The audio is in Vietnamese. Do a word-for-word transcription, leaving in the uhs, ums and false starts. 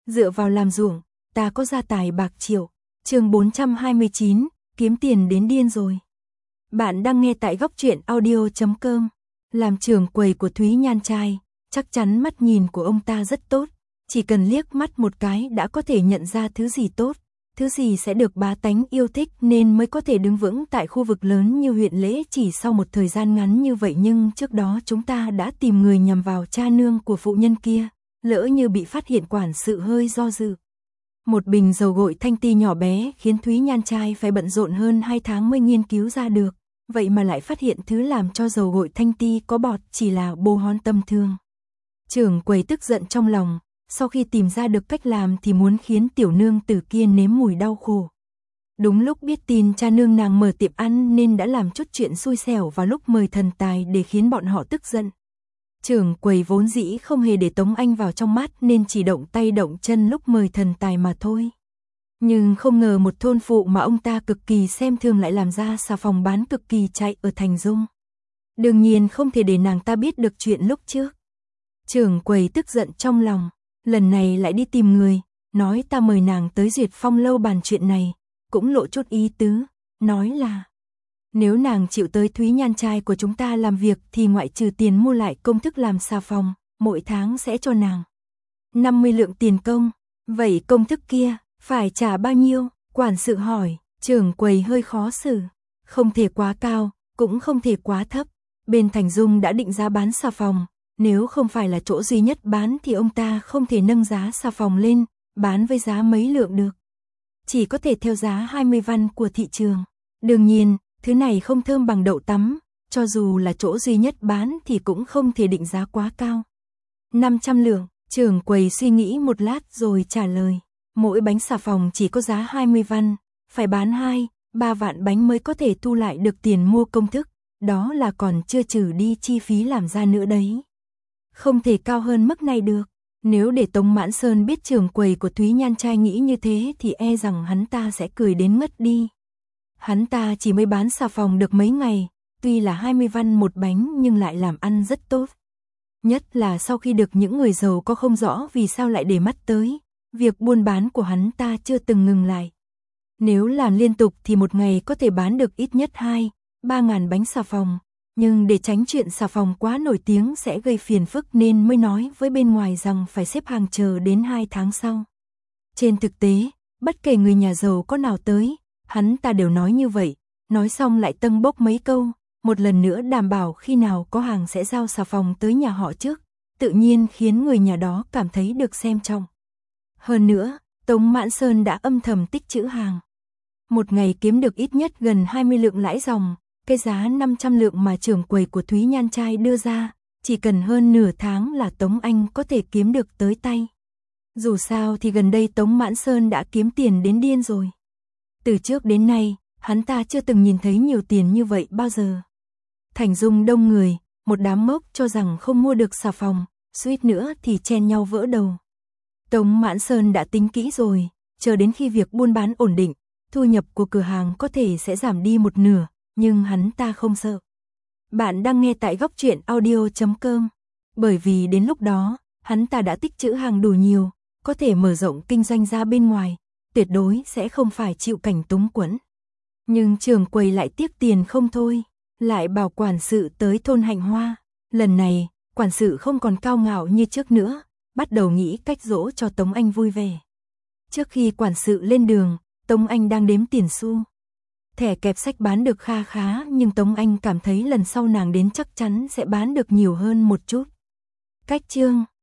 Dựa vào làm ruộng, ta có gia tài bạc triệu. Chương bốn trăm hai mươi chín, kiếm tiền đến điên rồi. Bạn đang nghe tại góc truyện audio chấm com. Làm trưởng quầy của Thúy Nhan trai, chắc chắn mắt nhìn của ông ta rất tốt, chỉ cần liếc mắt một cái đã có thể nhận ra thứ gì tốt, thứ gì sẽ được bá tánh yêu thích nên mới có thể đứng vững tại khu vực lớn như huyện Lễ chỉ sau một thời gian ngắn như vậy. Nhưng trước đó chúng ta đã tìm người nhằm vào cha nương của phụ nhân kia, lỡ như bị phát hiện quản sự hơi do dự. Một bình dầu gội thanh ti nhỏ bé khiến Thúy Nhan trai phải bận rộn hơn hai tháng mới nghiên cứu ra được, vậy mà lại phát hiện thứ làm cho dầu gội thanh ti có bọt chỉ là bô hón tầm thường. Trưởng quầy tức giận trong lòng, sau khi tìm ra được cách làm thì muốn khiến tiểu nương tử kia nếm mùi đau khổ. Đúng lúc biết tin cha nương nàng mở tiệm ăn nên đã làm chút chuyện xui xẻo vào lúc mời thần tài để khiến bọn họ tức giận. Trưởng quầy vốn dĩ không hề để Tống Anh vào trong mắt nên chỉ động tay động chân lúc mời thần tài mà thôi. Nhưng không ngờ một thôn phụ mà ông ta cực kỳ xem thường lại làm ra xà phòng bán cực kỳ chạy ở Thành Dung. Đương nhiên không thể để nàng ta biết được chuyện lúc trước. Trưởng quầy tức giận trong lòng, lần này lại đi tìm người, nói ta mời nàng tới Duyệt Phong lâu bàn chuyện này, cũng lộ chút ý tứ, nói là nếu nàng chịu tới Thúy Nhan trai của chúng ta làm việc thì ngoại trừ tiền mua lại công thức làm xà phòng, mỗi tháng sẽ cho nàng năm mươi lượng tiền công. Vậy công thức kia phải trả bao nhiêu? Quản sự hỏi. Trưởng quầy hơi khó xử, không thể quá cao, cũng không thể quá thấp. Bên Thành Dung đã định giá bán xà phòng, nếu không phải là chỗ duy nhất bán thì ông ta không thể nâng giá xà phòng lên, bán với giá mấy lượng được. Chỉ có thể theo giá hai mươi văn của thị trường. Đương nhiên, thứ này không thơm bằng đậu tắm, cho dù là chỗ duy nhất bán thì cũng không thể định giá quá cao. năm trăm lượng, trưởng quầy suy nghĩ một lát rồi trả lời. Mỗi bánh xà phòng chỉ có giá hai mươi văn, phải bán hai, ba vạn bánh mới có thể thu lại được tiền mua công thức, đó là còn chưa trừ đi chi phí làm ra nữa đấy. Không thể cao hơn mức này được. Nếu để Tống Mãn Sơn biết trưởng quầy của Thúy Nhan trai nghĩ như thế thì e rằng hắn ta sẽ cười đến ngất đi. Hắn ta chỉ mới bán xà phòng được mấy ngày, tuy là hai mươi văn một bánh nhưng lại làm ăn rất tốt. Nhất là sau khi được những người giàu có không rõ vì sao lại để mắt tới, việc buôn bán của hắn ta chưa từng ngừng lại. Nếu làm liên tục thì một ngày có thể bán được ít nhất hai, ba ngàn bánh xà phòng. Nhưng để tránh chuyện xà phòng quá nổi tiếng sẽ gây phiền phức nên mới nói với bên ngoài rằng phải xếp hàng chờ đến hai tháng sau. Trên thực tế, bất kể người nhà giàu có nào tới, hắn ta đều nói như vậy, nói xong lại tâng bốc mấy câu, một lần nữa đảm bảo khi nào có hàng sẽ giao xà phòng tới nhà họ trước, tự nhiên khiến người nhà đó cảm thấy được xem trọng. Hơn nữa, Tống Mãn Sơn đã âm thầm tích trữ hàng. Một ngày kiếm được ít nhất gần hai mươi lượng lãi dòng, cái giá năm trăm lượng mà trưởng quầy của Thúy Nhan trai đưa ra, chỉ cần hơn nửa tháng là Tống Anh có thể kiếm được tới tay. Dù sao thì gần đây Tống Mãn Sơn đã kiếm tiền đến điên rồi. Từ trước đến nay, hắn ta chưa từng nhìn thấy nhiều tiền như vậy bao giờ. Thành Dung đông người, một đám mốc cho rằng không mua được xà phòng, suýt nữa thì chen nhau vỡ đầu. Tống Mãn Sơn đã tính kỹ rồi, chờ đến khi việc buôn bán ổn định, thu nhập của cửa hàng có thể sẽ giảm đi một nửa, nhưng hắn ta không sợ. Bạn đang nghe tại góc truyện audio chấm com. Bởi vì đến lúc đó, hắn ta đã tích trữ hàng đủ nhiều, có thể mở rộng kinh doanh ra bên ngoài, tuyệt đối sẽ không phải chịu cảnh túng quẫn. Nhưng trưởng quầy lại tiếc tiền không thôi, lại bảo quản sự tới thôn Hạnh Hoa. Lần này, quản sự không còn cao ngạo như trước nữa, bắt đầu nghĩ cách dỗ cho Tống Anh vui vẻ. Trước khi quản sự lên đường, Tống Anh đang đếm tiền xu. Thẻ kẹp sách bán được kha khá nhưng Tống Anh cảm thấy lần sau nàng đến chắc chắn sẽ bán được nhiều hơn một chút. Cách chương